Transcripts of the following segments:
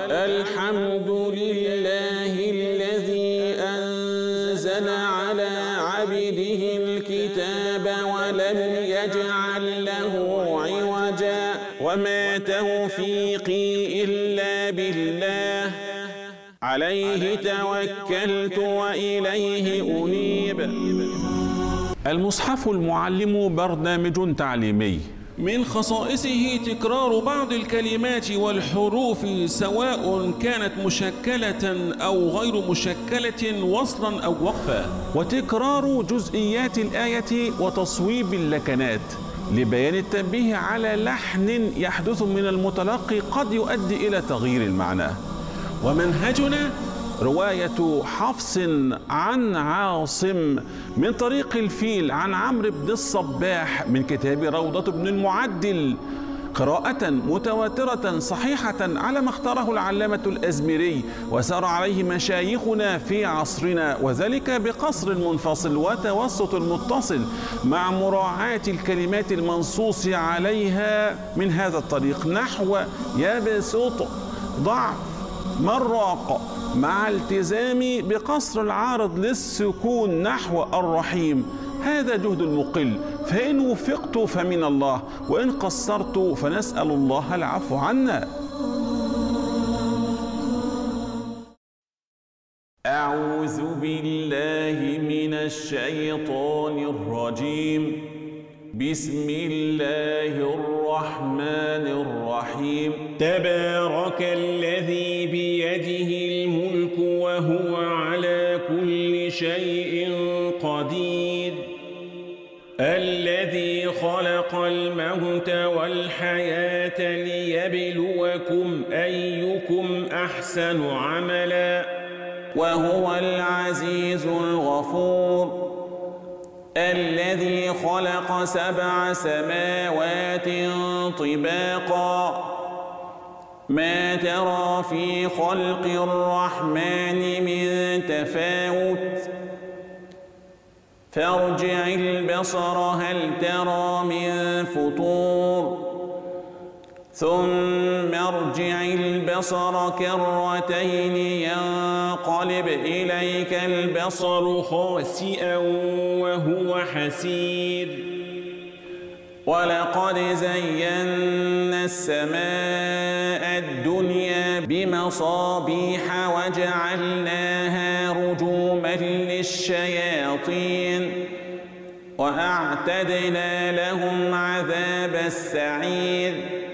الحمد لله الذي أنزل على عبده الكتاب ولم يجعل له عوجا وما توفيقي إلا بالله عليه توكلت وإليه أنيب. المصحف المعلم برنامج تعليمي من خصائصه تكرار بعض الكلمات والحروف سواء كانت مشكلة أو غير مشكلة وصلا أو وقفا، وتكرار جزئيات الآية وتصويب اللكنات لبيان التنبيه على لحن يحدث من المتلقي قد يؤدي إلى تغيير المعنى. ومنهجنا رواية حفص عن عاصم من طريق الفيل عن عمرو بن الصباح من كتاب روضة بن المعدل، قراءة متواترة صحيحة على ما اختاره العلامة الأزمري وسار عليه مشايخنا في عصرنا، وذلك بقصر المنفصل وتوسط المتصل مع مراعاة الكلمات المنصوص عليها من هذا الطريق، نحو يبسط، ضعف، مراق، مع التزام بقصر العارض للسكون نحو الرحيم. هذا جهد المقل، فإن وفقت فمن الله، وإن قصرت فنسأل الله العفو عنا. أعوذ بالله من الشيطان الرجيم. بسم الله الرحمن الرحيم. تبارك الذي بيده الملك وهو على كل شيء قدير. الذي خلق الموت والحياة ليبلوكم أيكم أحسن عملا وهو العزيز الغفور. الذي خلق 7 سماوات طباقا ما ترى في خلق الرحمن من تفاوت فارجع البصر هل ترى من فطور ثم ارجع البصر كرتين ينقلب إليك البصر خاسئا وهو حسير. ولقد زينا السماء الدنيا بمصابيح وجعلناها رجوما للشياطين وأعتدنا لهم عذاب السعير.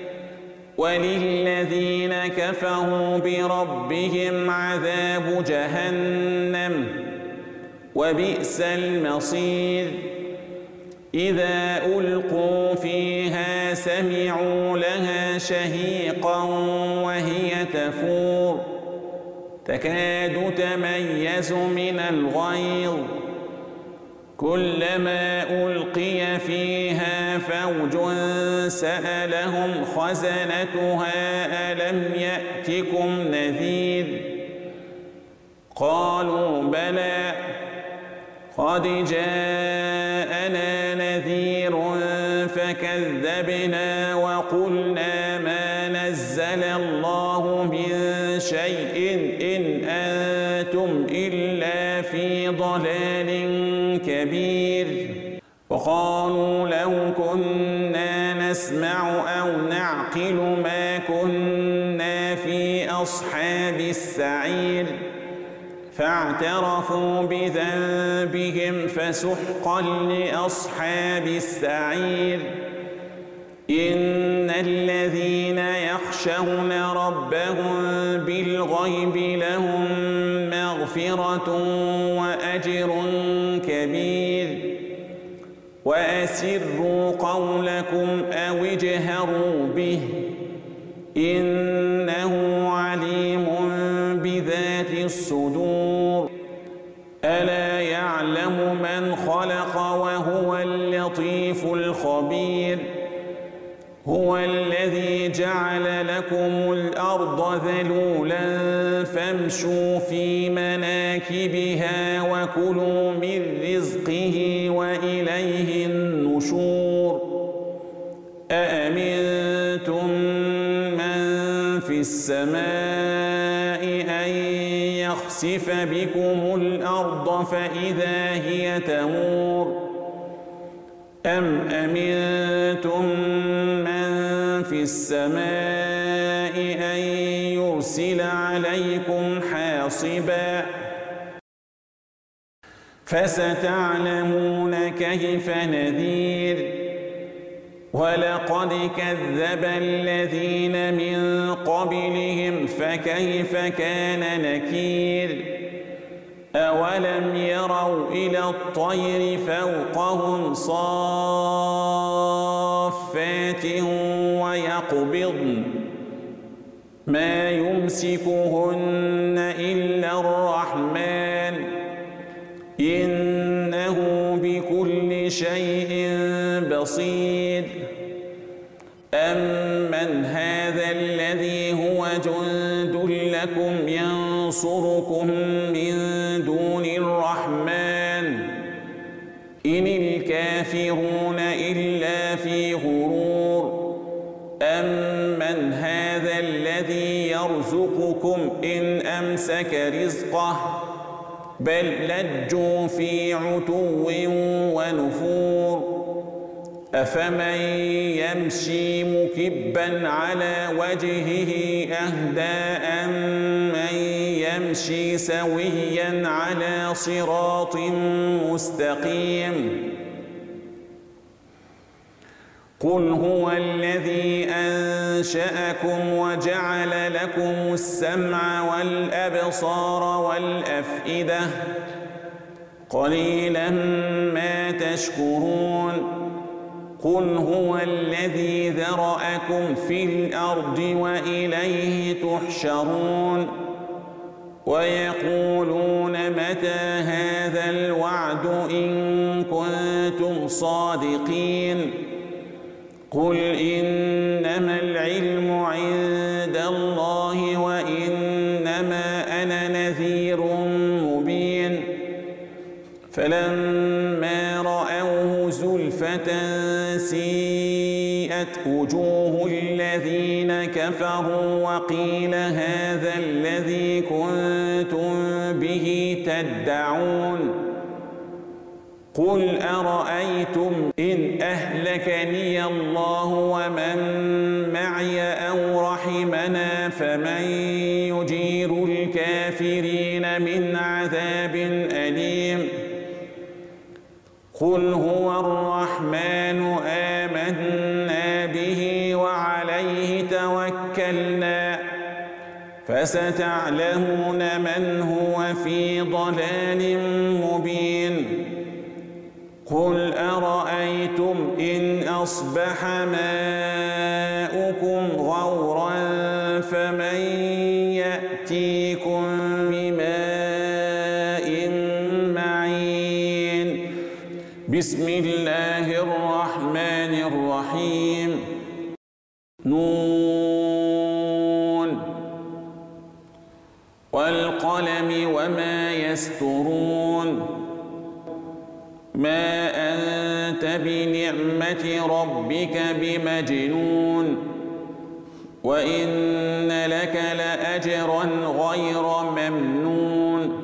وللذين كفروا بربهم عذاب جهنم وبئس المصير. إذا ألقوا فيها سمعوا لها شهيقا وهي تفور تكاد تميز من الغيظ كلما ألقي فيها فوج سألهم خزنتها ألم يأتكم نذير قالوا بلى قد جاءنا نذير فكذبنا وقلنا ما نزل الله من شيء إن أنتم إلا في ضلال كبير. وقالوا لو كنا نسمع أو نعقل ما كنا في أصحاب السعير فاعترفوا بذنبهم فسحقا لأصحاب السعير. إن الذين يخشون ربهم بالغيب لهم مغفرة وأجر كبير. وأسروا قولكم أو اجهروا به إنه عليم بذات الصدور. ألا يعلم من خلق وهو اللطيف الخبير. هو الذي جعل لكم الأرض ذلولا فامشوا في مناكبها وكلوا من رزقه وإليه النشور. أأمنتم من في السماء أن يخسف بكم الأرض فإذا هي تمور أم أمنتم من في السماء أن يرسل عليكم حاصبا فستعلمون كيف نذير ولقد كذب الذين من قبلهم فكيف كان نكير أولم يروا إلى الطير فوقهم صافات ويقبضن ما يمسكهن إلا الرحمن إنه بكل شيء بصير أمن هذا الذي هو جند لكم ينصركم من دون الرحمن إن الكافرون إلا في غرور أمن هذا الذي يرزقكم إن أمسك رزقه بل لجوا في عتو ونفور أفمن يمشي مكبا على وجهه أهدى أمن يمشي سويا على صراط مستقيم قل هو الذي أنشأكم وجعل لكم السمع والأبصار والأفئدة قليلا ما تشكرون قل هو الذي ذرأكم في الأرض وإليه تحشرون ويقولون متى هذا الوعد إن كنتم صادقين قل إنما العلم عند الله وإنما أنا نذير مبين فلما رأوه زلفة سيئت وجوه الذين كفروا وقيل هذا الذي كنتم به تدعون قل أرأيتم إن أهلكني الله ومن معي أو رحمنا فمن يجير الكافرين من عذاب أليم قل هو الرحمن آمنا به وعليه توكلنا فستعلمون من هو في ضلال مبين قل أرأيتم إن أصبح ماؤكم غورا فمن يأتيكم بماء معين بسم الله الرحمن الرحيم نون والقلم وما يسطرون ما أنت بنعمة ربك بمجنون وإن لك لأجرا غير ممنون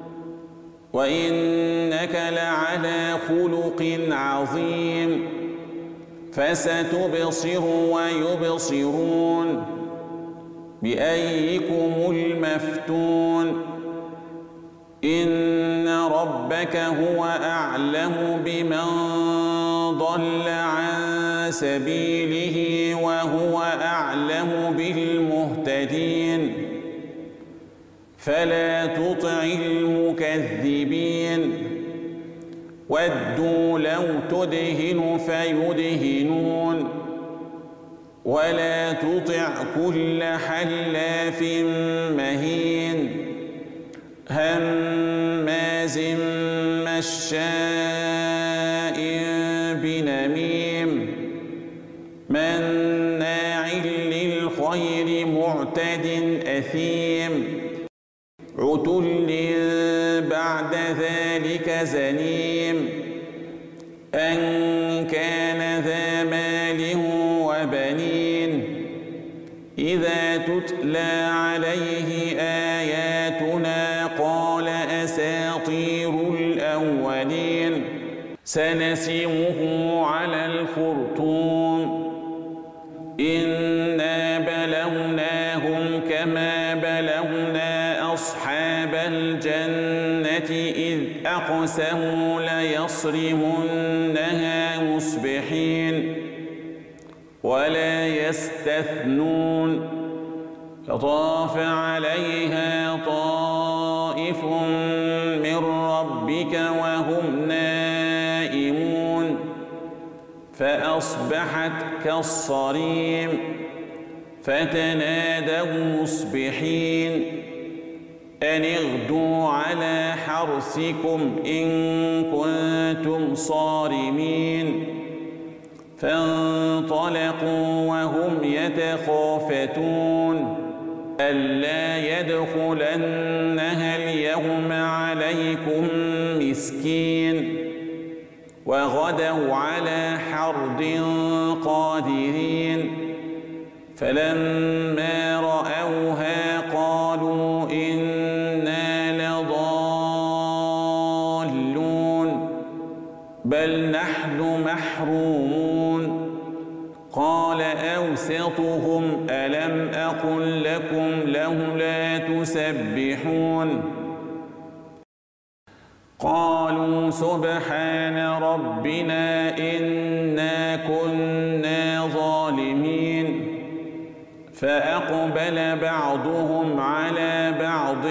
وإنك لعلى خلق عظيم فستبصر ويبصرون بأيكم المفتون إن ربك هو أعلم بمن ضل عن سبيله وهو أعلم بالمهتدين فلا تطع المكذبين ودوا لو تدهن فيدهنون ولا تطع كل حلاف مهين هماز مشاء بنميم مناع للخير معتد أثيم عتل بعد ذلك زنيم أن كان ذا مال وبنين إذا تتلى عليه آياتنا قال أساطير الأولين سنسمه على الخرطوم إنا بلوناهم كما بلونا أصحاب الجنة إذ أقسموا ليصرمنها مصبحين ولا يستثنون فطاف عليها طائف من ربك وهم نائمون فأصبحت كالصريم فتنادوا مصبحين أن اغدوا على حرثكم إن كنتم صارمين فانطلقوا وهم يتخافتون ألا يدخلنها اليوم عليكم مسكين وغدوا على حرد قادرين فلما رأوها قالوا إنا لضالون بل نحن محرومون قال أوسطهم ألم أقل لكم لولا تسبحون قالوا سبحان ربنا إنا كنا ظالمين فأقبل بعضهم على بعض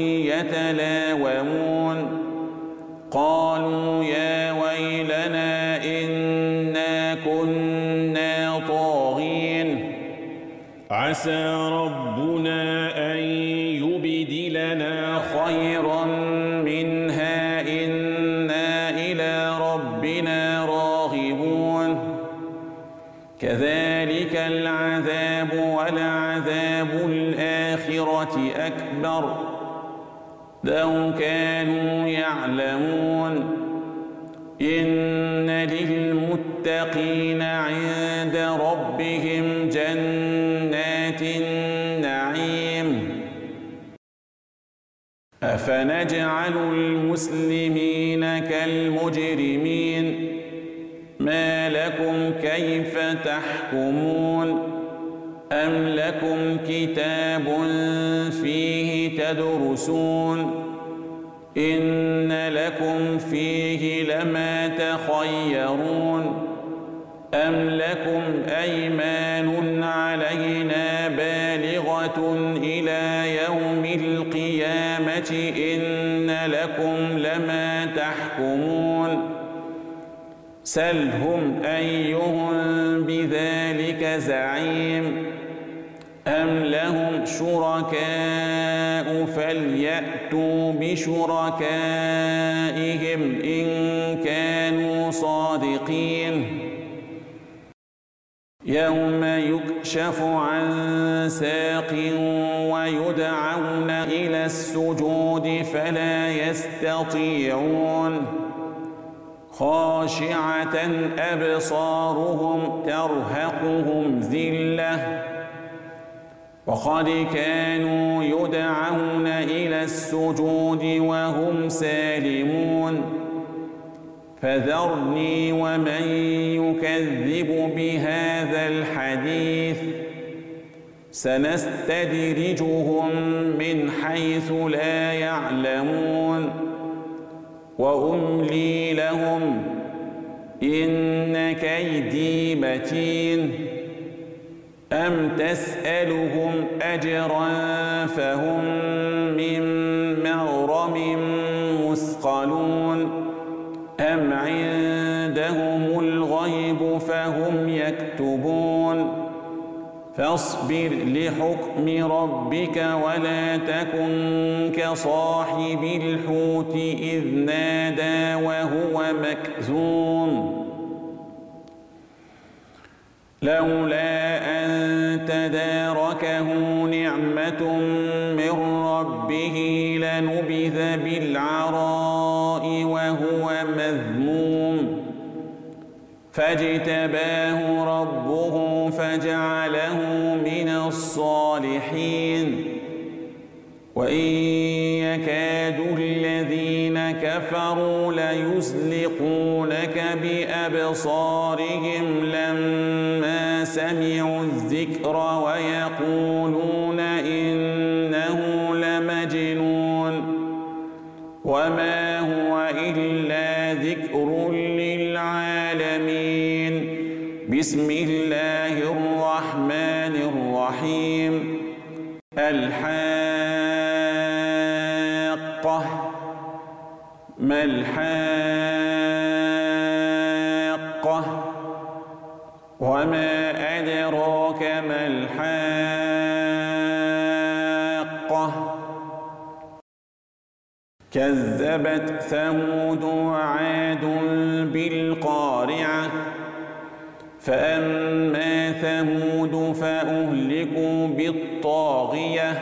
يتلاومون قالوا يا ويلنا إنا كنا طاغين عسى ربنا أن يبدلنا خيرا منها إنا إلى ربنا راغبون كذلك العذاب ولعذاب الآخرة أكبر لو كانوا يعلمون إن للمتقين عند ربهم جنات النعيم أفنجعل المسلمين كالمجرمين ما لكم كيف تحكمون أم لكم كتاب فيه تدرسون إن لكم فيه لما تخيرون أم لكم أيمان علينا بالغة إلى يوم القيامة إن لكم لما تحكمون سلهم أيهم بذلك زعيم أم لهم شركاء فليأتوا بشركائهم إن كانوا صادقين يوم يكشف عن ساق ويدعون إلى السجود فلا يستطيعون خاشعة أبصارهم ترهقهم ذلة وقد كانوا يدعون إلى السجود وهم سالمون فذرني ومن يكذب بهذا الحديث سنستدرجهم من حيث لا يعلمون وأملي لهم إن كيدي متين أم تسألهم أجرا فهم من مغرم مثقلون أم عندهم الغيب فهم يكتبون فاصبر لحكم ربك ولا تكن كصاحب الحوت إذ نادى وهو مكذوم لولا أن تداركه نعمة من ربه لنبذ بالعراء وهو مذموم فاجتباه ربه فجعله من الصالحين وإن يكاد الذين كفروا ليزلقونك بأبصارهم لما سمعوا الذكر ويقولون إنه لمجنون وما هو إلا ذكر للعالمين. بسم الله الرحمن الرحيم. الحاقة. ما الحاقة؟ وما أدراك ما الحاقة؟ كذبت ثمود وعاد بالقارعة فأما ثمود فأهلكوا بالطاغية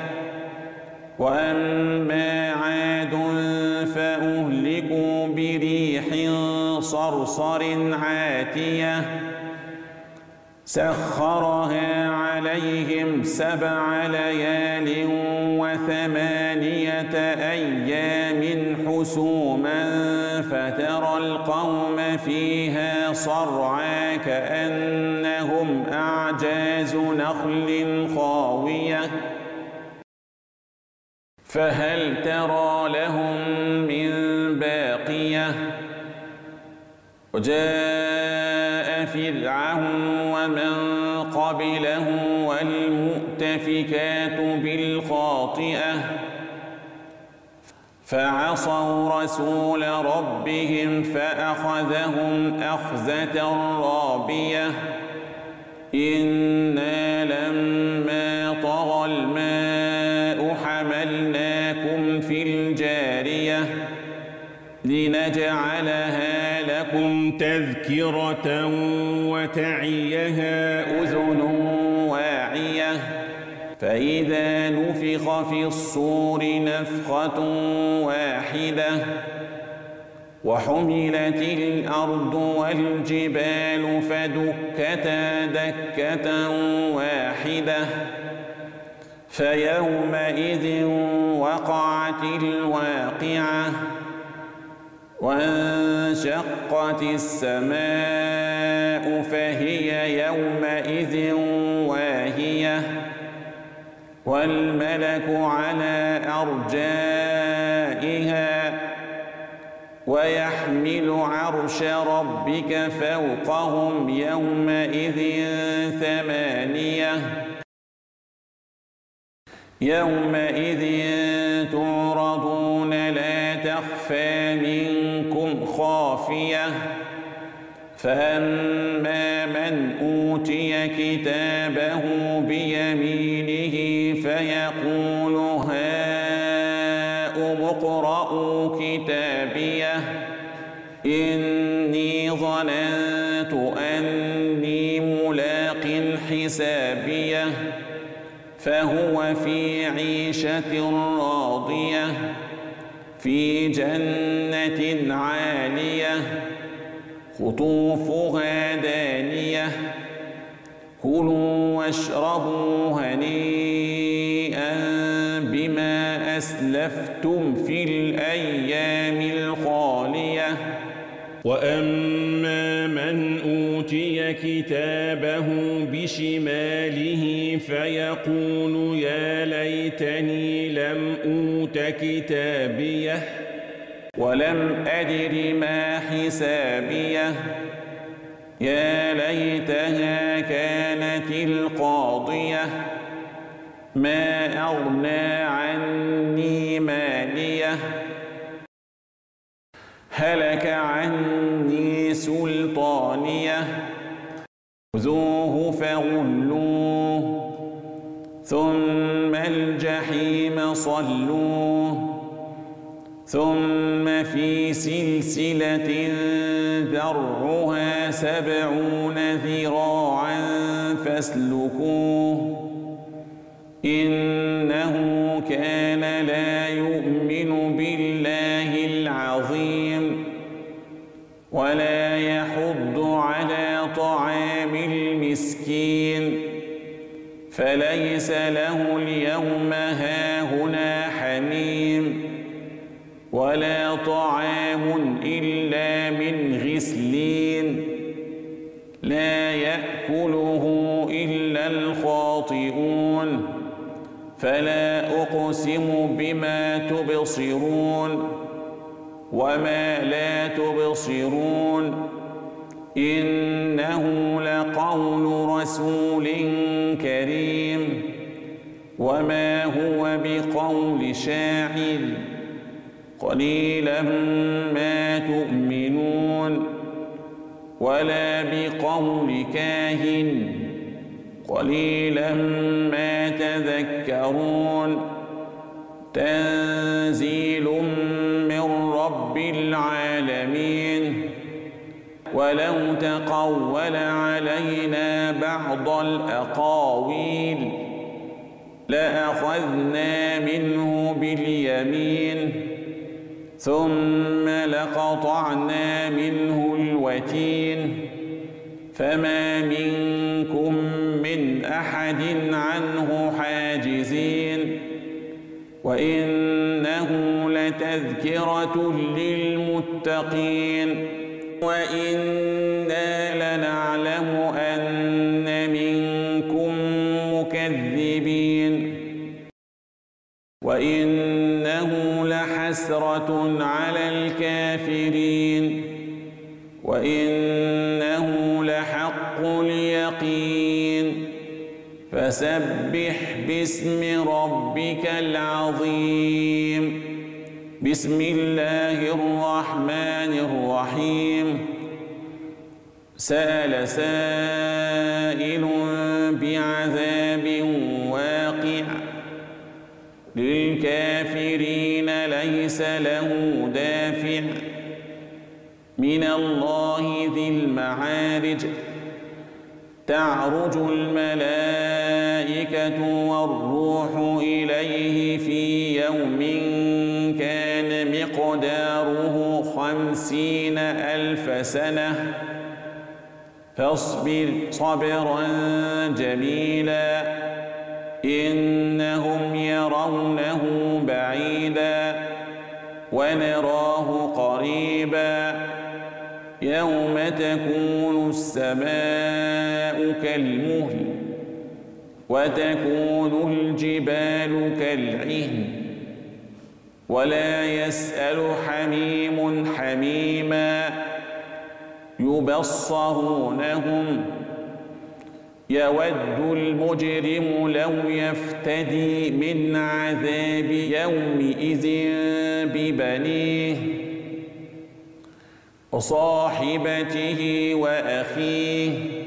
وأما عاد فأهلكوا بريح صرصر عاتية سخرها عليهم 7 ليال و8 أيام حسوما فترى القوم فيها صرعى كأنهم أعجاز نخل خاوية فهل ترى لهم من باقية وجاء فرعون ومن قبله والمؤتفكات بالخاطئة فعصوا رسول ربهم فأخذهم أخذة رابية إنا لما طغى الماء حملناكم في الجارية لنجعلها لكم تذكرة وتعيها أذن واعية فإذا نفخ في الصور نفخة واحدة وحملت الأرض والجبال فدكتا دكة واحدة فيومئذ وقعت الواقعة وانشقت السماء فهي يومئذ واهية والملك على أرجائها ويحمل عرش ربك فوقهم يومئذ 8 يومئذ تعرضون لا تخفى منكم خافية فأما من أوتي كتابه بيمينه فيقول هاؤم اقرءوا كتابيه إني ظننت أني ملاق حسابيه فهو في عيشة راضية في جنة عالية قطوفها دانية كلوا واشربوا هنيئا بما أسلفتم في الأيام الخالية وأما من أوتي كتابه بشماله فيقول يا ليتني لم أوت كتابيه ولم أدر ما حسابيه يا ليتها كانت القاضية ما أغنى عني ماليه هلك عني سلطانيه خذوه فغلوه ثم الجحيم صلوه ثم في سلسلة ذرعها 70 ذراعا فاسلكوه إنه كان لا يؤمن بالله العظيم ولا يحض على طعام المسكين فليس له اليوم هاهنا حميم ولا طعام إلا من غسلين لا يأكله إلا الخاطئون فلا أقسم بما تبصرون وما لا تبصرون إنه لقول رسول كريم وما هو بقول شاعر قليلا ما تؤمنون ولا بقول كاهن قليلا ما تذكرون تنزيل من رب العالمين ولو تقول علينا بعض الأقاويل لأخذنا منه باليمين ثم لقطعنا منه الوتين فما منكم من أحد عنه حاجزين وإنه لتذكرة للمتقين وإنا لنعلم أن منكم مكذبين وإنه لحسرة على الكافرين وإنه لحق اليقين فسبح باسم ربك العظيم بسم الله الرحمن الرحيم سأل سائل بعذاب واقع للكافرين ليس له دافع من الله ذي المعارج تعرج الملائكة والروح إليه في يوم كان مقداره 50,000 سنة فاصبر صبرا جميلا إنهم يرونه بعيدا ونراه قريبا يوم تكون السماء كالمهل وتكون الجبال كالعهن ولا يسأل حميم حميما يبصرونهم يود المجرم لو يفتدي من عذاب يومئذ ببنيه وصاحبته وأخيه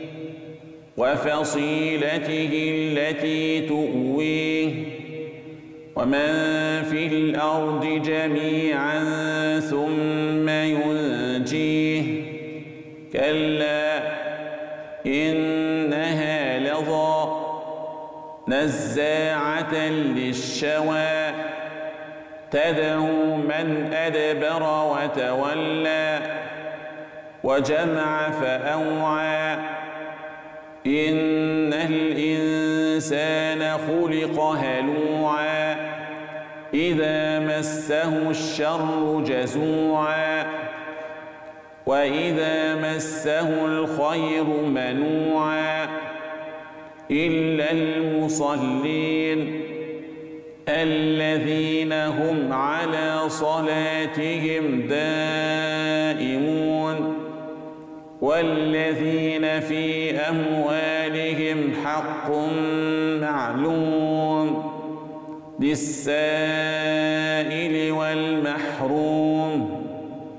وفصيلته التي تؤويه ومن في الأرض جميعا ثم ينجيه كلا إنها لظى نزاعة للشوى تدعو من أدبر وتولى وجمع فأوعى إن الإنسان خلق هلوعا إذا مسه الشر جزوعا وإذا مسه الخير منوعا إلا المصلين الذين هم على صلاتهم دائمون والذين في أموالهم حق معلوم للسائل والمحروم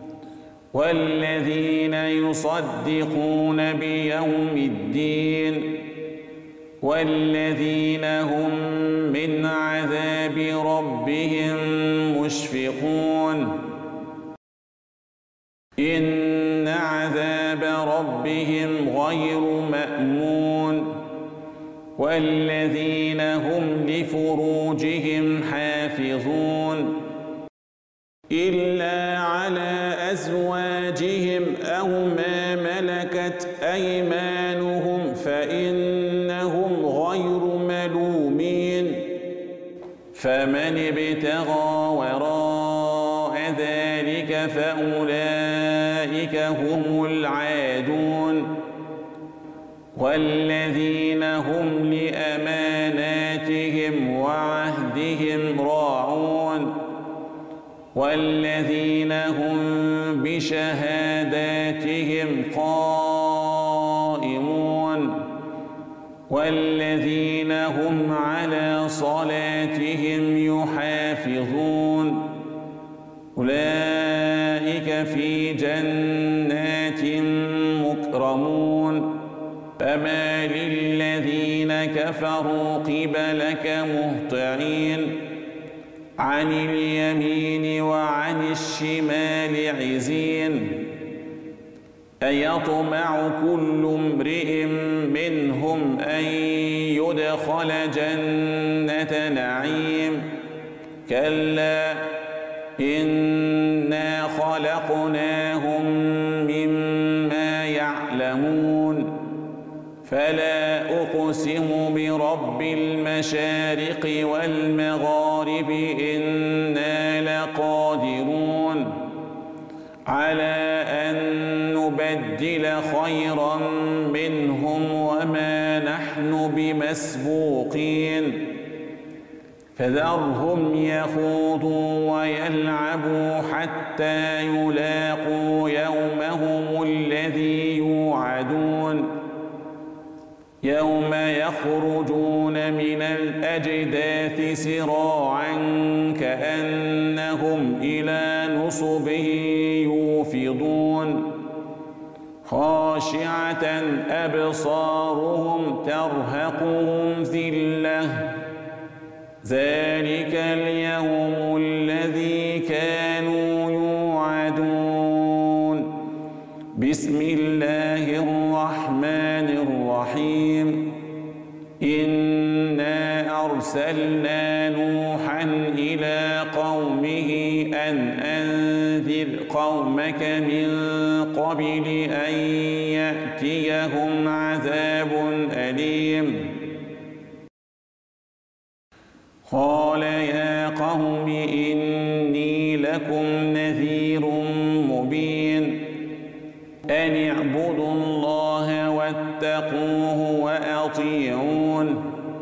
والذين يصدقون بيوم الدين والذين هم من عذاب ربهم مشفقون إن عذاب ربهم غير مأمون والذين هم لفروجهم حافظون إلا على أزواجهم أو ما ملكت أيمانهم فإنهم غير ملومين مبين فمن ابتغى وراء ذلك فأولئك هم العادون والذين هم لأماناتهم وعهدهم راعون والذين هم بشهاداتهم قائمون والذين هم على صلاتهم يحافظون أولئك في جنات مكرمون فما للذين كفروا قبلك مهطعين عن اليمين وعن الشمال عزين أيطمع كل امرئ منهم أن يدخل جنة نعيم كلا إنا خلقناهم مما يعلمون فلا أقسم برب المشارق والمغارب إنا لقادرون على أن نبدل خيرا منهم وما نحن بمسبوقين فذرهم يخوضوا ويلعبوا حتى يلاقوا يومهم الذي يوعدون يوم يخرجون من الأجداث سراعا كأنهم إلى نصب يوفضون خاشعة أبصارهم ترهقهم ذلة ذلك اليوم الذي كانوا يوعدون بسم الله الرحمن الرحيم إنا أرسلنا نوحا إلى قومه أن أنذر قومك من قبل أن يأتيهم عذاب أليم قال يا قوم إني لكم نذير مبين أن اعبدوا الله واتقوه وأطيعون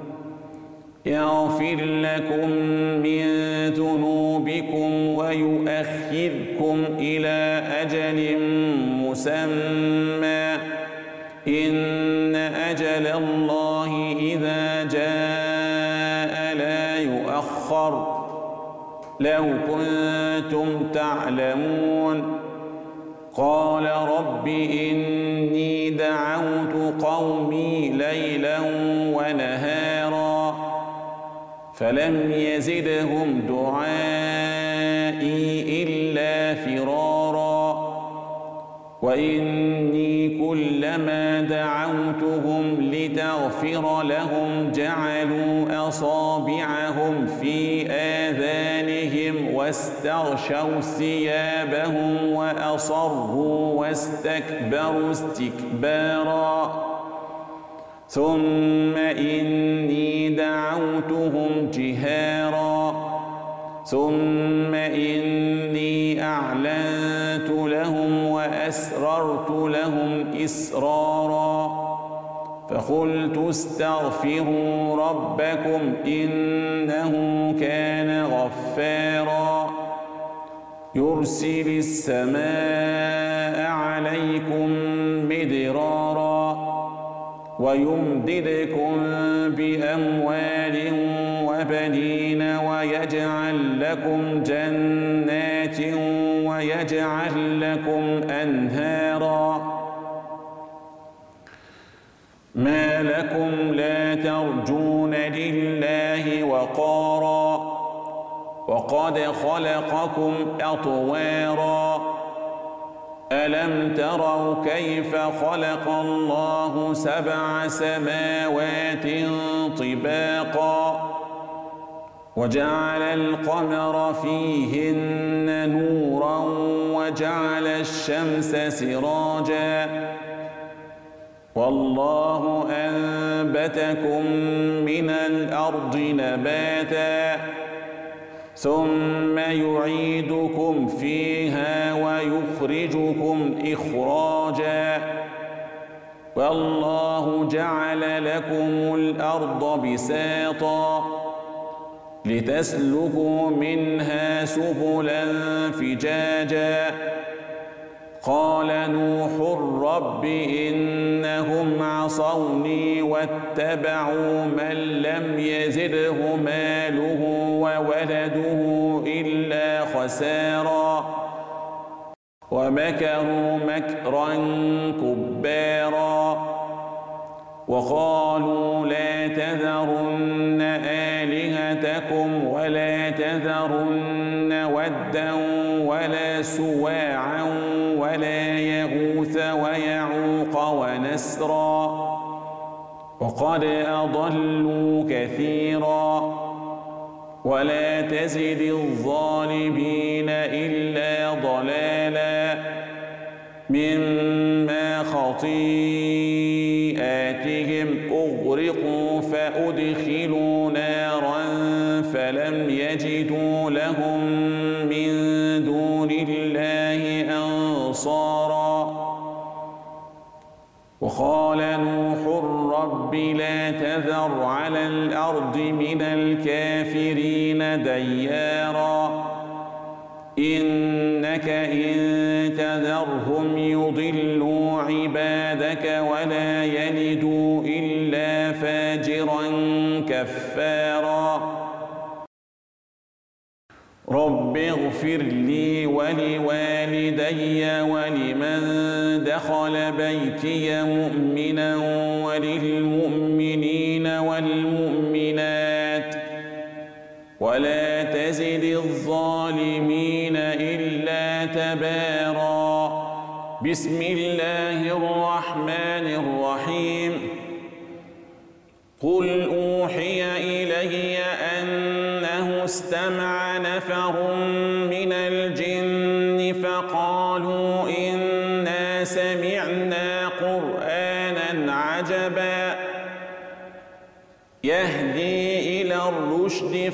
يغفر لكم من ذنوبكم ويؤخركم إلى أجل مسمى إن أجل الله إذا جاء لا يؤخر لو كنتم تعلمون قال رب إني دعوت قومي ليلا ونهارا فلم يزدهم دعائي إلا فرارا وإني كلما دعوتهم لتغفر لهم جعلوا أصابعهم في آذانهم واستغشوا ثيابهم وأصروا واستكبروا استكبارا ثم إني دعوتهم جهارا ثم إني أعلنت لهم وأسررت لهم إسرارا فقلت استغفروا ربكم إنه كان غفارا يرسل السماء عليكم مدرارا ويمددكم بأموال وبنين ويجعل لكم جنات ويجعل لكم أنهارا ما لكم لا ترجون لله وقارا وقد خلقكم أطوارا ألم تروا كيف خلق الله 7 سماوات طباقا وجعل القمر فيهن نورا وجعل الشمس سراجا والله أنبتكم من الأرض نباتا ثم يعيدكم فيها ويخرجكم إخراجا والله جعل لكم الأرض بساطا لتسلكوا منها سبلا فجاجا قال نوح رب إنهم عصوني واتبعوا من لم يزده ماله وولده إلا خسارا ومكروا مكرا كبارا وقالوا لا تذرن آلهتكم ولا تذرن ودا ولا سواعا ولا يغوث ويعوق ونسرا وقد أضلوا كثيرا ولا تزد الظالمين إلا ضلالا مما خطيئاتهم أغرقوا فأدخلوا نارا فلم يجدوا لهم من دون الله أنصارا وقال نوح رب لا تذر على الأرض من الكافرين ديارا إنك إن تذرهم يضلوا عبادك ولا يلدوا إلا فاجرا كفارا رب اغفر لي ولوالدي ولمن دخل بيتي مؤمنا وللمؤمنين والمؤمنات ولا تزد الظالمين إلا تبارا بسم الله الرحمن الرحيم قل أوحي إلي أنه استمع نفر من الجن فقالوا إنا سمعنا قرآنا عجبا يهدي إلى الرشد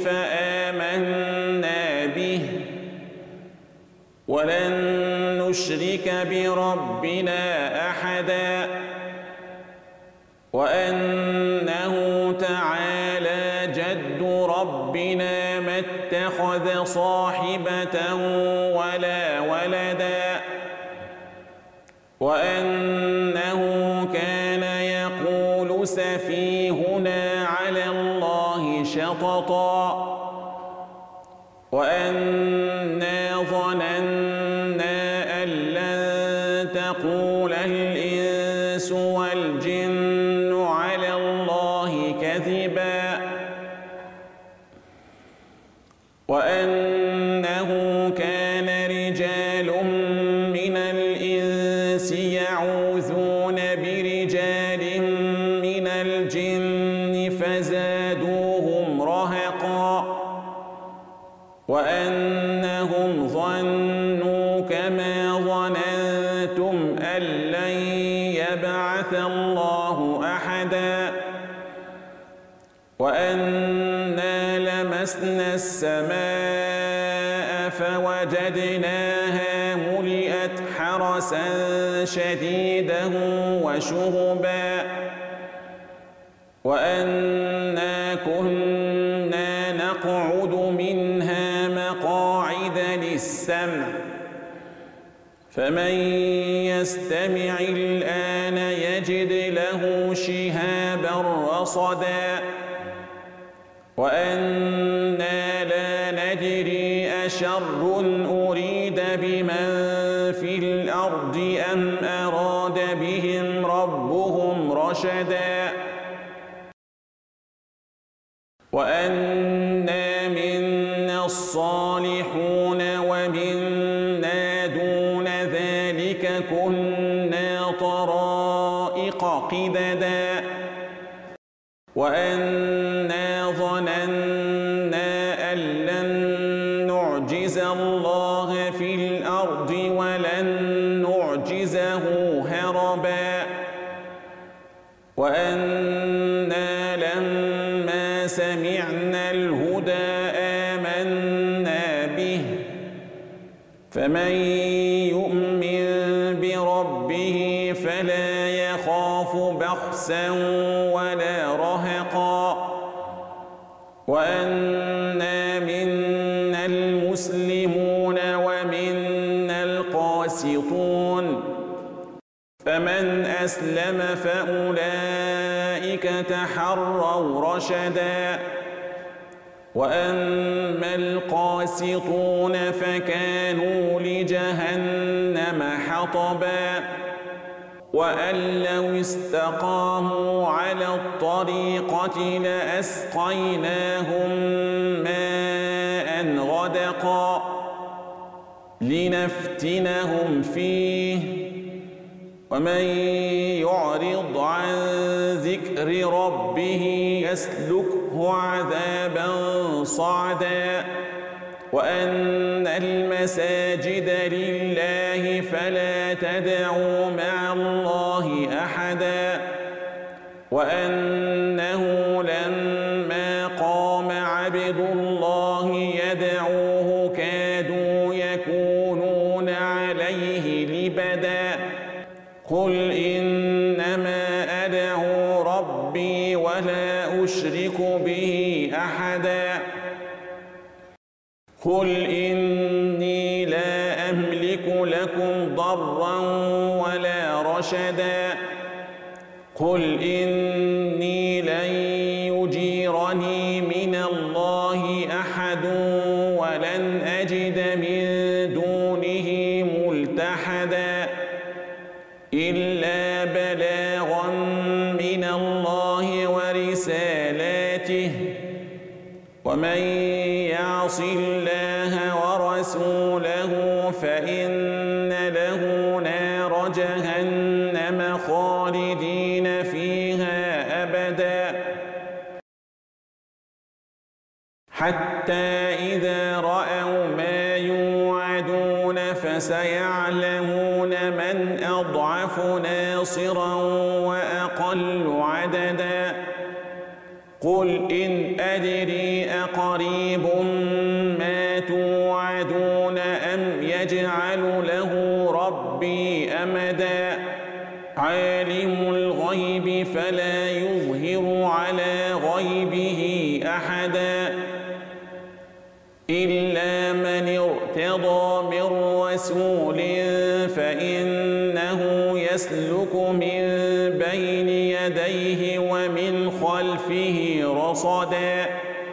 فآمنا به ولن نشرك بربنا أحدا وأنه تعالى جد ربنا ما اتخذ صاحبة ولا ولدا وأنه كان يقول سفيهنا على الله شططا وأنا ظننا أن لن تقول الإنس والجن على الله كذبا وأنه كان رجال من الإنس يعوذون برجال من الجن فزادوهم رهقا وأنهم ظنوا كما ظننتم أن لن يبعث الله أحدا وأنا لمسنا السماء فوجدناها ملئت حرسا شديدا وشهبا وأنا كنا نقعد منها مقاعد للسمع فمن يستمع الآن يجد له شهابا رصدا وأنا لا ندري أشر أريد بمن في الأرض أم أراد بهم ربهم رشدا وأنا منا الصالحون ومنا دون ذلك كنا طرائق قددا وأنا ظننا أن لن نعجز الله في الأرض ولن نعجزه هربا من الهدى آمنا به فمن يؤمن بربه فلا يخاف بخسا ولا رهقا وأنا منا المسلمون ومنا القاسطون فمن أسلم فأولئك تحروا رشدا وأما القاسطون فكانوا لجهنم حطبا وأن لو استقاموا على الطريقة لأسقيناهم ماء غدقا لنفتنهم فيه ومن يعرض عن ذكر ربه يسلكه عذابا صعدا وأن المساجد لله فلا تدعوا مع الله أحدا وأنه لما قام عبد الله يدعوه كادوا يكونون عليه لبدا قل إنما أدعو ربي ولا أشرك به أحدا قل إني لا أملك لكم ضرا ولا رشدا قل إني لن يجيرني من الله أحد ولن أجد من دونه ملتحدا إلا بلاغا من الله ورسالاته ومن يعص الله ورسوله فإن له نار جهنم خالدين فيها أبدا حتى إذا رأوا ما يوعدون فسيعلمون من أضعف ناصرا وأقل عددا قل إن أدري أقريب ما توعدون أم يجعل له ربي أمدا عالم الغيب فلا يظهر على غيبه أحدا إلا من ارتضى من رسول فإنه يسلك من بين يديه ومن خلفه رصدا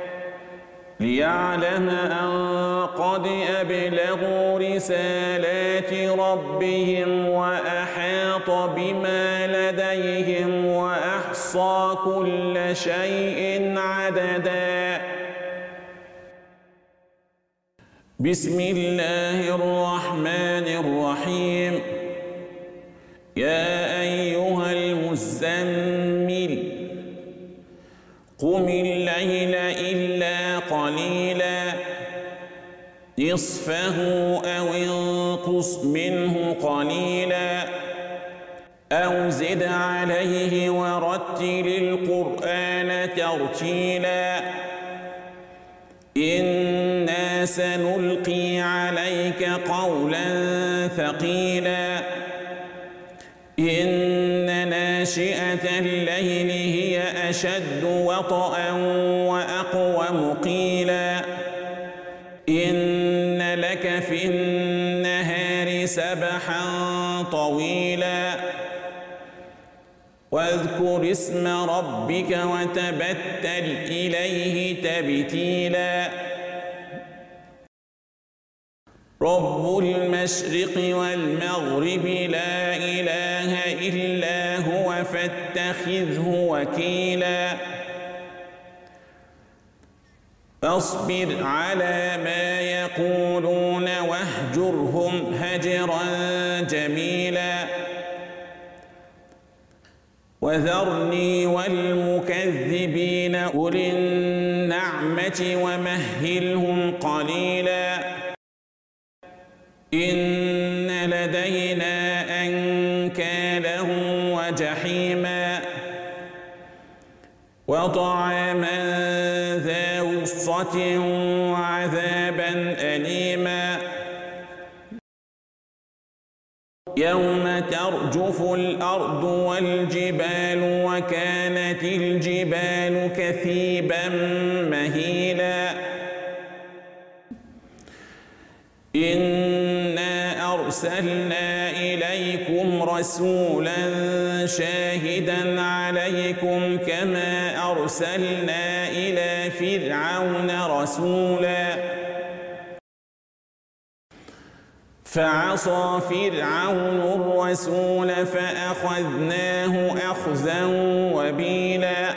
ليعلم أن قد أبلغوا رسالات ربهم وأحاط بما لديهم وأحصى كل شيء عددا. بسم الله الرحمن الرحيم. يا أيها المزمل قم الليل إلا قليلا نصفه أو انقص منه قليلا أو زد عليه ورتل القرآن ترتيلا إنا سنلقي عليك قولا ثقيلا إن ناشئة الليل هي أشد وطئا وأقوم قيلا إن لك في النهار سبحا طويلا واذكر اسم ربك وتبتل إليه تبتيلا رب المشرق والمغرب لا إله إلا هو فاتخذه وكيلا فاصبر على ما يقولون واهجرهم هجرا جميلا وذرني والمكذبين أولي النعمة ومهلهم قليلا إن لدينا أنكالا وجحيما وطعاما ذا غصة وعذابا أليما يوم ترجف الأرض والجبال وكانت الجبال كثيبا مهيلا إنا أرسلنا إليكم رسولا شاهدا عليكم كما أرسلنا إلى فرعون رسولا فعصى فرعون الرسول فأخذناه أخذا وبيلا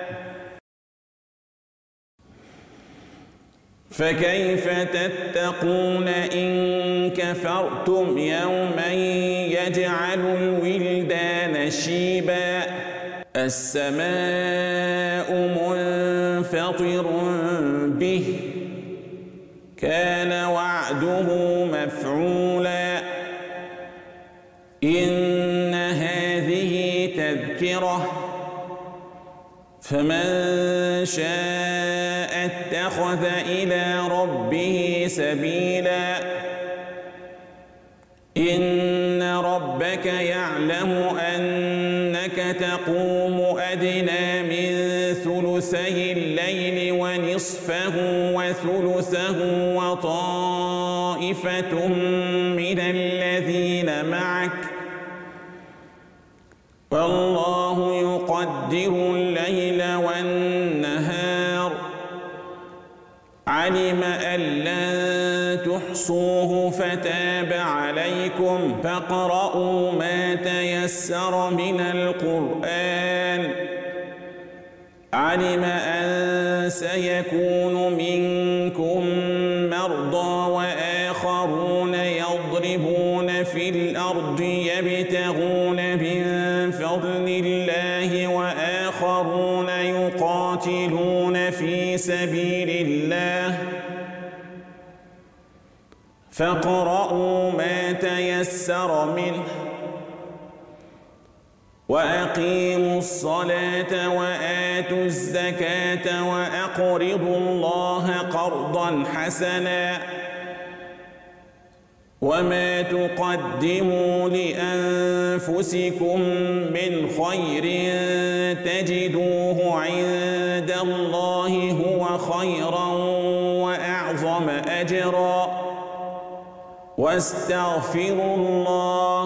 فكيف تتقون إن كفرتم يوما يجعل الولدان شيبا السماء منفطر به كان وعده مفعولا إن هذه تذكرة فمن شاء اتخذ إلى ربه سبيلا إن ربك يعلم أنك تقوم أدنى من ثلثي الليل ونصفه وثلثه وطائفة من الذين معك والله يقدر الليل والنهار علم أن لن تحصوه فتاب عليكم فاقرؤوا ما تيسر من القرآن علم أن سيكون منكم مرضى وآخرون يضربون في الأرض يبتغون من فضل الله وآخرون يقاتلون في سبيل الله فاقرؤوا ما تيسر منه وأقيموا الصلاة وآتوا الزكاة وأقرضوا الله قرضا حسنا وما تقدموا لأنفسكم من خير تجدوه عند الله هو خيرا وأعظم أجرا واستغفروا الله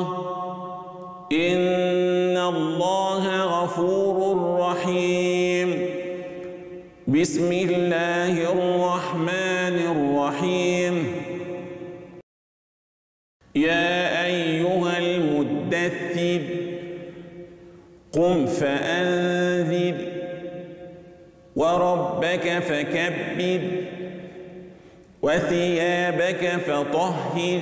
إن الله غفور رحيم بسم الله الرحمن الرحيم يا أيها المدثر قم فأنذر وربك فكبر وثيابك فطهر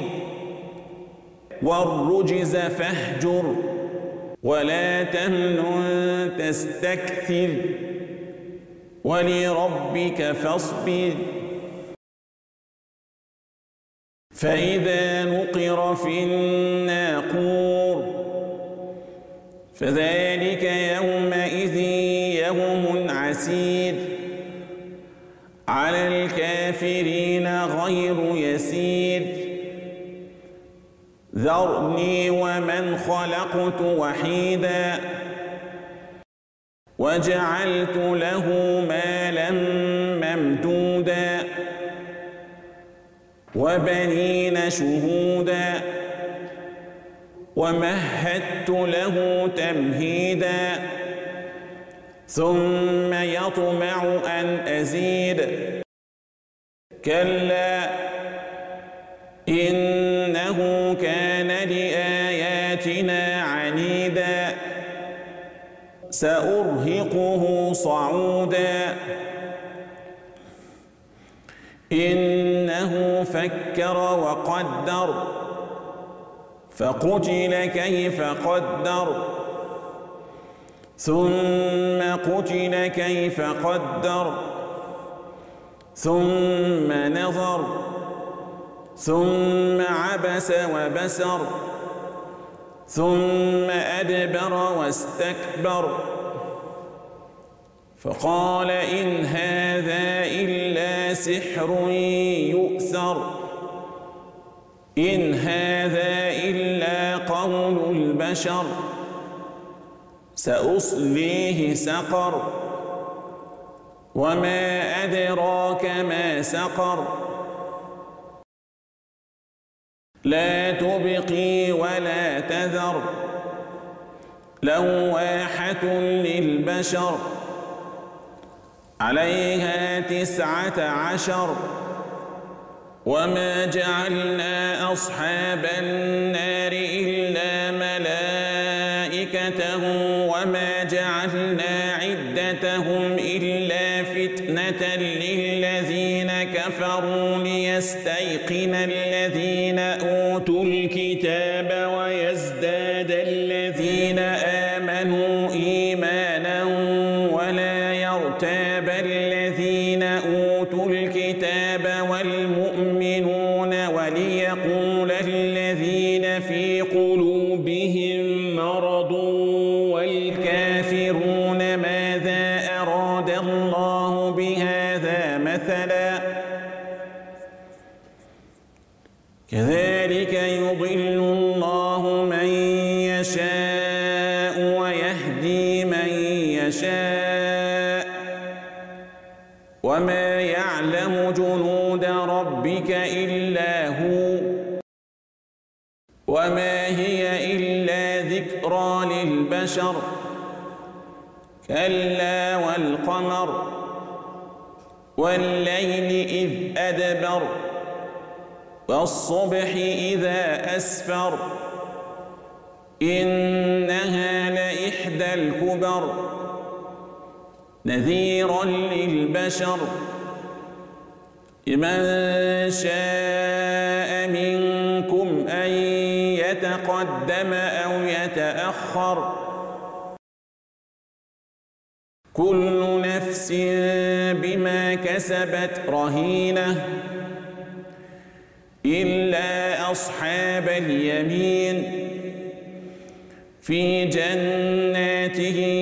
والرجز فاهجر ولا تمنن تستكثر ولربك فاصبر فإذا نقر في الناقور فذلك يومئذ يوم عسير على الكافرين غير يسير ذرني ومن خلقت وحيدا وجعلت له مالا ممدودا وبنين شهودا ومهدت له تمهيدا ثم يطمع أن أزيد كلا إنه كان لآياتنا عنيدا سأرهقه صعودا إنه فكر وقدر فقتل كيف قدر ثم قتل كيف قدر ثم نظر ثم عبس وبسر ثم أدبر واستكبر فقال إن هذا إلا سحر يؤثر إن هذا إلا قول البشر سأصليه سقر وما أدراك ما سقر لا تبقي ولا تذر لواحة للبشر عليها 19 وما جعلنا أصحاب النار إلا ملائكة وما جعلنا عدتهم إلا فتنة للذين كفروا ليستيقن الذين أوتوا الكتاب ويزداد الذين آمنوا إيمانا ولا يرتاب الذين أوتوا الكتاب والمؤمنون وليقول الذين في قلوبهم مرض والكافرون ماذا أراد الله بهذا مثلا كذلك يضل الله من يشاء ويهدي من يشاء وما يعلم جنود ربك إلا هو وما هي إلا ذكرى للبشر كلا والقمر والليل إذ أدبر والصبح إذا أسفر إنها لإحدى الكبر نذيرا للبشر لمن شاء منكم أن يتقدم أو يتأخر كل نفس بما كسبت رهينة إلا أصحاب اليمين في جنات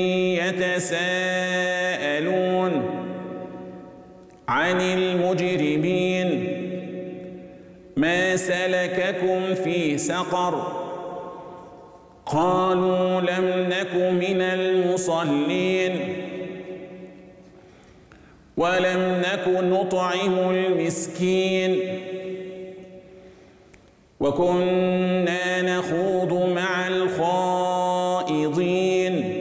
يتساءلون عن المجرمين ما سلككم في سقر قالوا لم نك من المصلين ولم نك نطعم المسكين وكنا نخوض مع الخائضين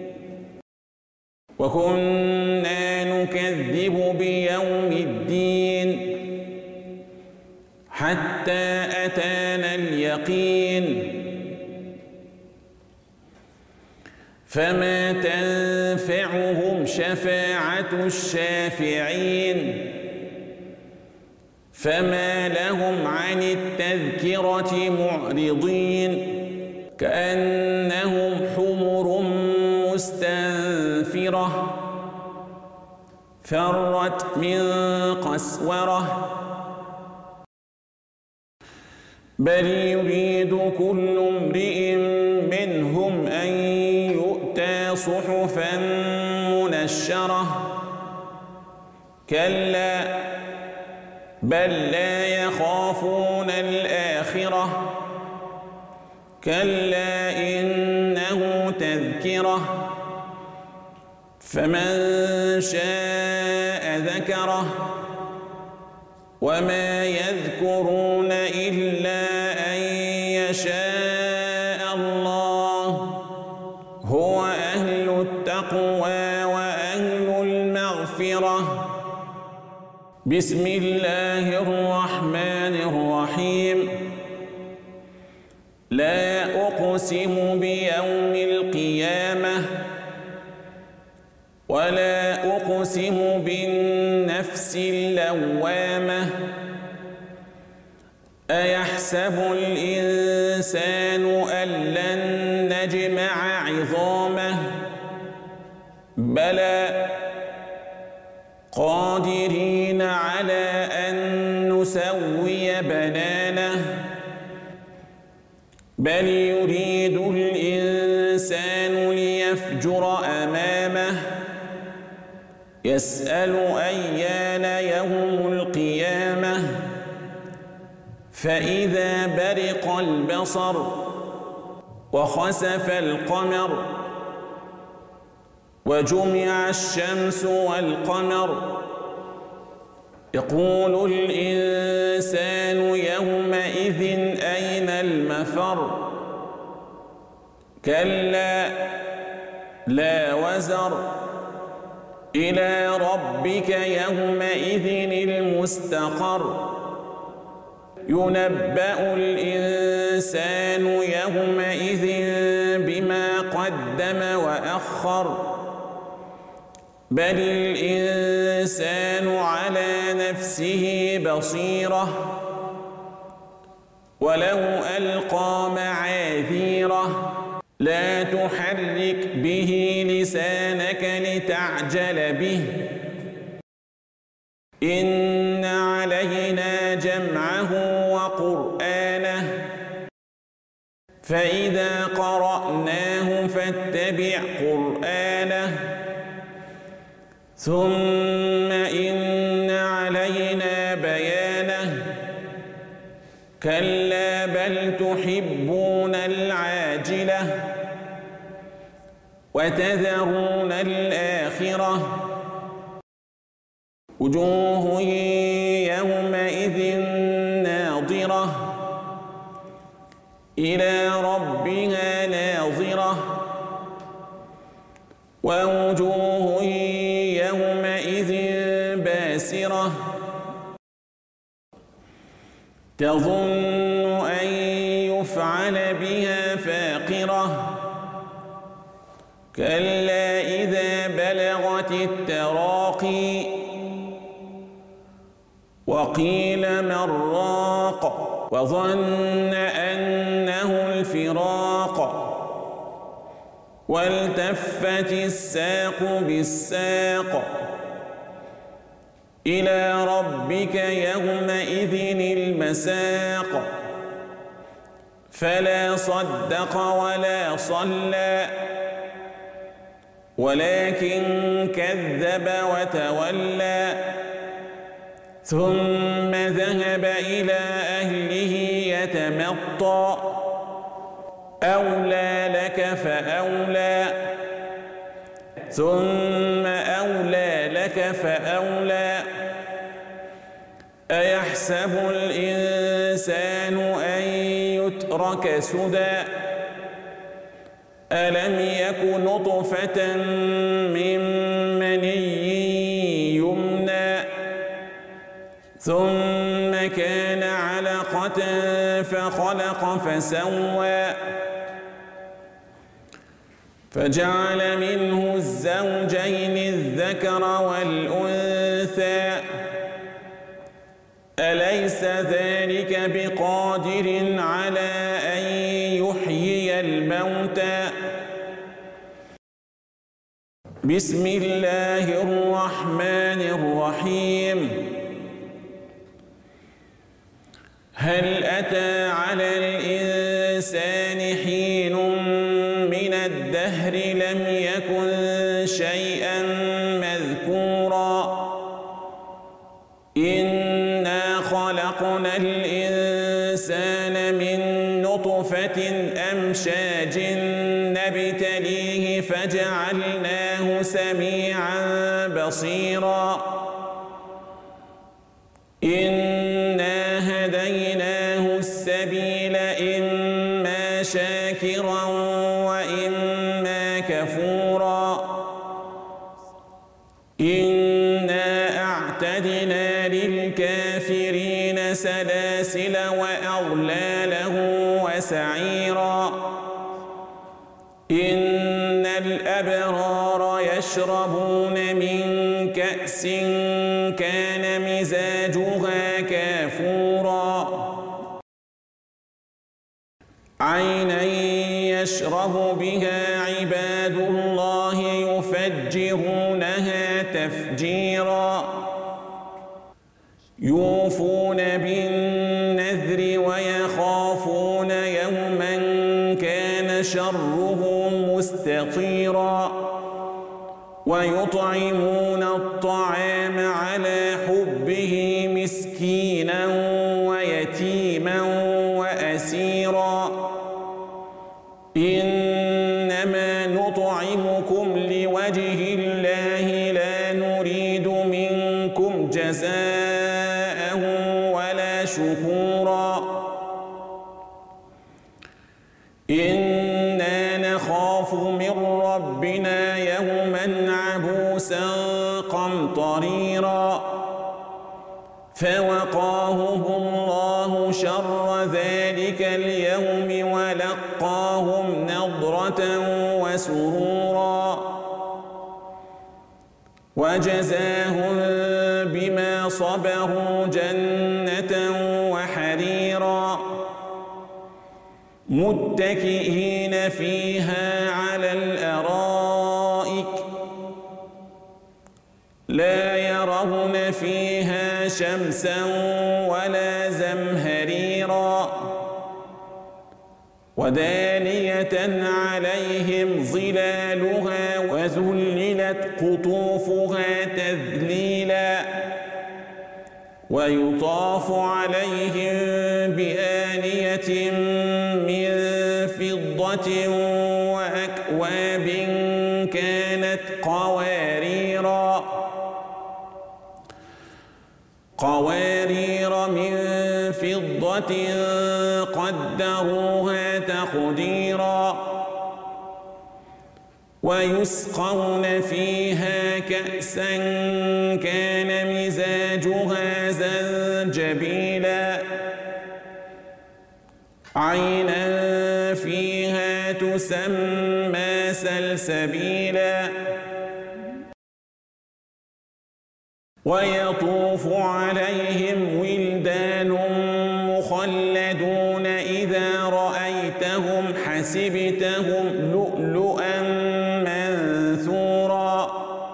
وكنا نكذب بيوم الدين حتى أتانا اليقين فما تنفعهم شفاعة الشافعين فما لهم عن التذكرة معرضين كأنهم حمر مستنفرة فرت من قسورة بل يريد كل امرئ منهم أن يؤتى صحفا منشرة كلا بل لا يخافون الآخرة كلا إنه تذكرة فمن شاء ذكره وما يذكرون إلا أن يشاء الله هو أهل التقوى وأهل المغفرة بسم الله الرحمن الرحيم لا أقسم بيوم القيامة ولا أقسم بالنفس اللوامة أيحسب الإنسان أن لن نجمع عظامه بلى قادرين على أن نسوي بنانه بل يريد الإنسان ليفجر أمامه يسأل أيان يوم القيامة فإذا برق البصر وخسف القمر وجمع الشمس والقمر يقول الإنسان يومئذ أين المفر كلا لا وزر إلى ربك يومئذ المستقر ينبأ الإنسان يومئذ بما قدم وأخر بل الإنسان على نفسه بصيرة ولو ألقى معاذيره لا تحرك به لسانك لتعجل به إن علينا جمعه وقرآنه فإذا قرأناه فاتبع قرآنه ثم إن علينا بيانه كلا بل تحبون العاجلة وتذرون الآخرة وجوه يومئذ ناظرة إلى ربها ناظرة ووجوه يومئذ باسرة تظن أن يفعل بها فاقرة كلا إذا بلغت التراقي وقيل من راق وظن أنه الفراق والتفت الساق بالساق إلى ربك يومئذ المساق فلا صدق ولا صلى ولكن كذب وتولى ثم ذهب إلى أهله يتمطى أولى لك فأولى ثم أولى لك فأولى أيحسب الإنسان أن يترك سدى ألم يك نطفة من مني يمنى ثم كان علقة فخلق فسوى فجعل منه الزوجين الذكر والأنثى أليس ذلك بقادر على أن يحيي الموتى بسم الله الرحمن الرحيم هل أتى على الإنسان حين من الدهر لم يكن شيئا مذكورا إنا خلقنا الإنسان من نطفة أمشاج نبتليه فجعلناه سميعا بصيرا إنا هديناه السبيل إما شاكرا وإما كفورا إنا أعتدنا للكافرين سلاسل وأغلالا وسعيرا إن الأبرار يشربون من كأس كان مزاجها كافورا عينا يشرب بها عباد الله يفجرونها تفجيرا يوفون بالنذر ويخافون يوما كان شره مستطيرا ويطعمون الطعام به مسكينا ويتيما وأسيرا إنما نطعمكم لوجه الله لا نريد منكم جزاء ولا شكورا إنا نخاف من ربنا يوما عبوسا قمطريرا فوقاهم الله شر ذلك اليوم ولقاهم نضرة وسرورا وجزاهم بما صبروا جنة وحريرا متكئين فيها على الأرائك لا يرون فيها شمسا ولا زمهريرا ودانية عليهم ظلالها وذللت قطوفها تذليلا ويطاف عليهم بآنية من فضة وأكواب كانت قوارير من فضة قدروها تقديرا ويسقون فيها كأسا كان مزاجها زنجبيلا عينا فيها تسمى سلسبيلا ويطوف عليهم ولدان مخلدون إذا رأيتهم حسبتهم لؤلؤا منثورا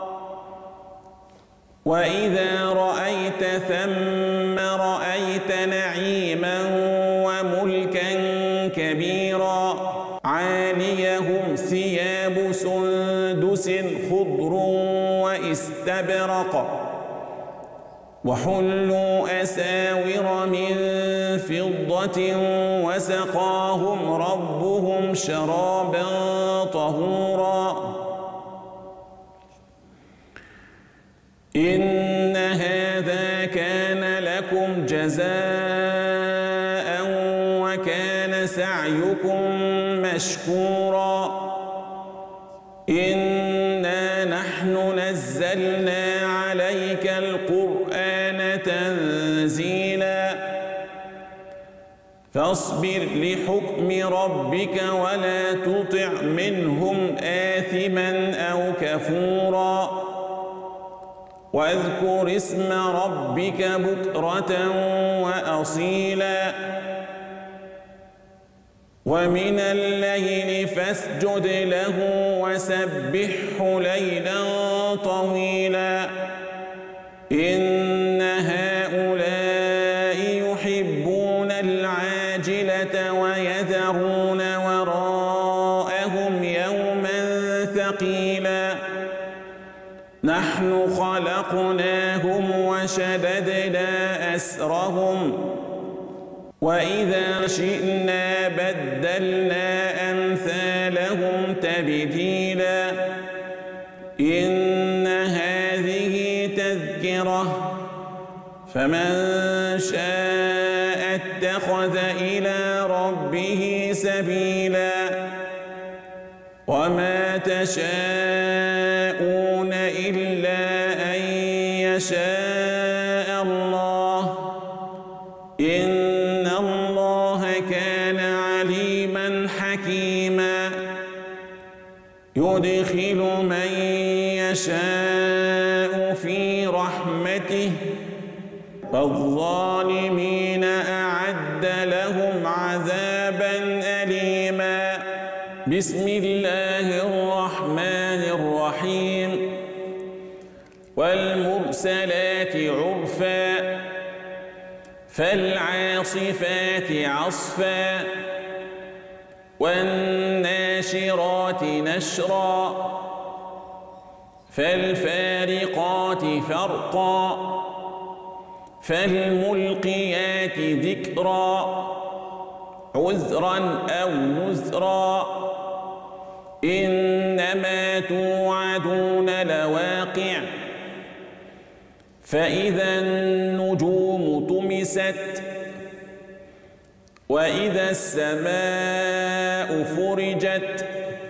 وإذا رأيت ثم رأيت نعيما وملكا كبيرا عاليهم ثياب سندس خضر واستبرق وحلوا أساور من فضة وسقاهم ربهم شرابا طهورا إن هذا كان لكم جزاء وكان سعيكم مشكورا إنا نحن نزلنا عليك القرآن تنزيلا فاصبر لحكم ربك ولا تطع منهم آثما أو كفورا واذكر اسم ربك بكرة وأصيلا ومن الليل فاسجد له وسبحه ليلا طويلا إن هؤلاء يحبون العاجلة ويذرون وراءهم يوما ثقيلا نحن خلقناهم وشددنا أسرهم وإذا شئنا بدلنا أمثالهم تبديلا إن هذه تذكرة فمن شاء اتخذ إلى ربه سبيلا وما تشاءون إلا أن يشاء الله إن الله كان عليما حكيما يدخل من يشاء في رحمته والظالمين أعد لهم عذابا أليما بسم الله الرحمن الرحيم والمرسلات عرفا فالعاصفات عصفا والناشرات نشرا فالفارقات فرقا فالملقيات ذكرا عذرا أو نذرا إنما توعدون لواقع فإذا النجوم طمست وإذا السماء فرجت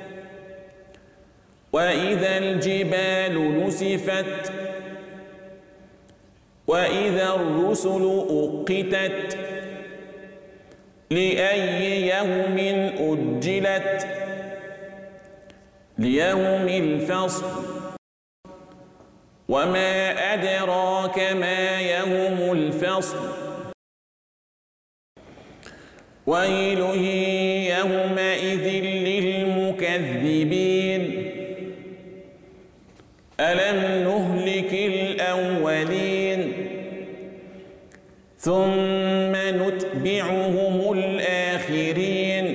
وإذا الجبال نسفت وإذا الرسل أقتت لأي يوم أجلت ليوم الفصل وما أدراك ما يوم الفصل ويل يومئذ للمكذبين ألم نهلك الأولين ثم نتبعهم الآخرين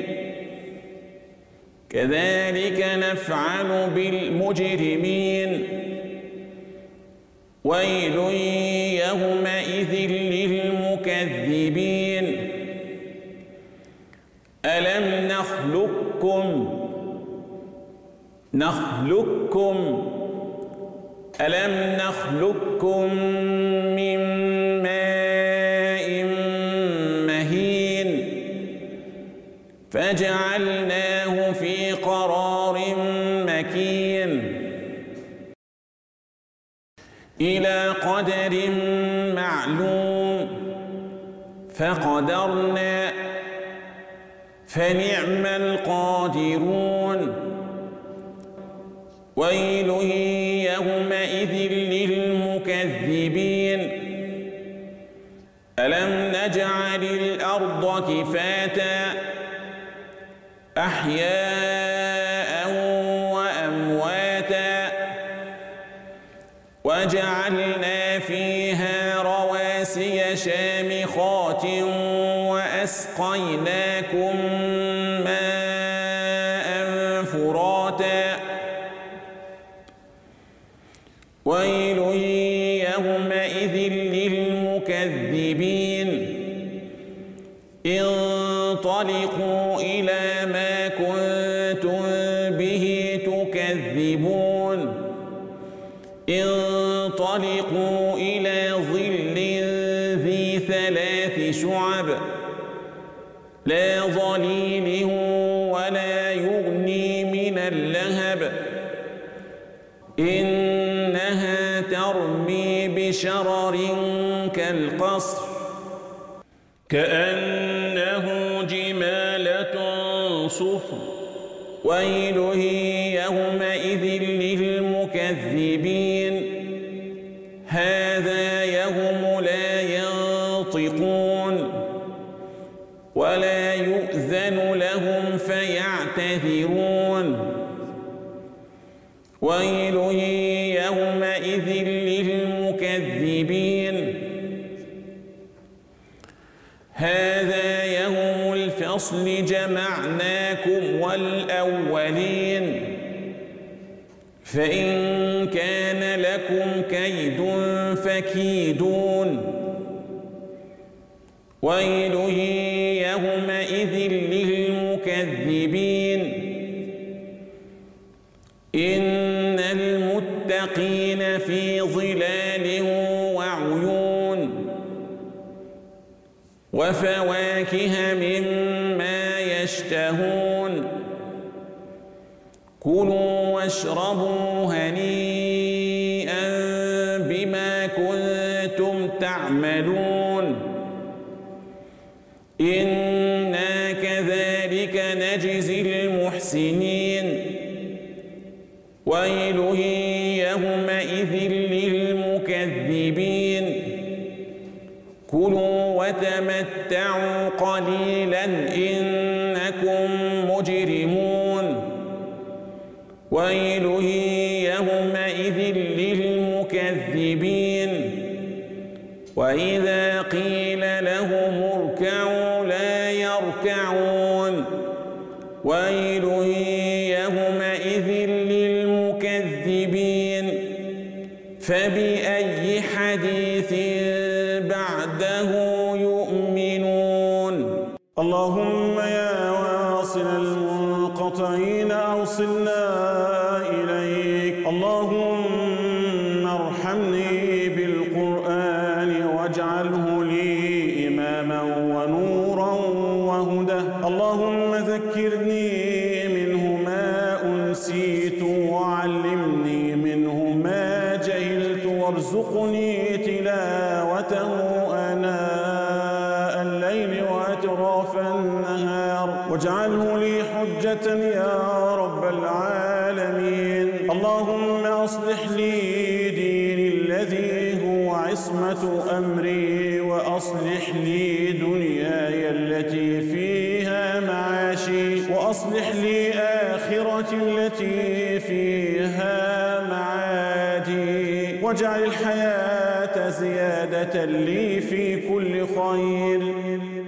كذلك نفعل بالمجرمين ويل يومئذ للمكذبين ألم نخلقكم من ماء مهين فجعلناه في قرار مكين إلى قدر معلوم فقدرنا فنعم القادرون ويل يومئذ للمكذبين ألم نجعل الأرض كفاتا أحياء وأمواتا وجعلنا فيها رواسي شامخات وأسقيناكم ماء فراتا ويل يومئذ للمكذبين انطلقوا إلى ما كنتم به تكذبون انطلقوا إلى ظل ذي 3 شعب لا ظليل ولا يغني من اللهب إنها ترمي بشرر كالقصر كأنه جمالة صفر ويل يومئذ للمكذبين هذا يوم لا ينطقون ولا يؤذن لهم فيعتذرون ويل يومئذ للمكذبين هذا يوم الفصل جمعناكم والأولين فإن كان لكم كيد فكيدون ويل يومئذ للمكذبين إن المتقين في ظلال وعيون وفواكه مما يشتهون كلوا واشربوا هنيئا بما كنتم تعملون إنا كذلك نجزي المحسنين ويل يومئذ للمكذبين كلوا وتمتعوا قليلا إنكم مجرمون ويل يومئذ للمكذبين وإذا قيل لهم اركعوا لا يركعون ويل يومئذ للمكذبين فبأي حديث بعد وحده يؤمنون. اللهم يا واصل المنقطعين أوصلنا إليك. اللهم ارحمني بالقرآن واجعله لي إماما ونورا وهدى. اللهم ذكرني منه ما أنسيت وعلمني منه ما جهلت وارزقني تلاوته آناء الليل وأطراف النهار واجعله لي حجة يا رب العالمين. اللهم أصلح لي ديني الذي هو عصمة أمري وأصلح لي دنياي التي فيها معاشي وأصلح لي آخرتي التي فيها معادي واجعل الحياة زيادة لي في كل خير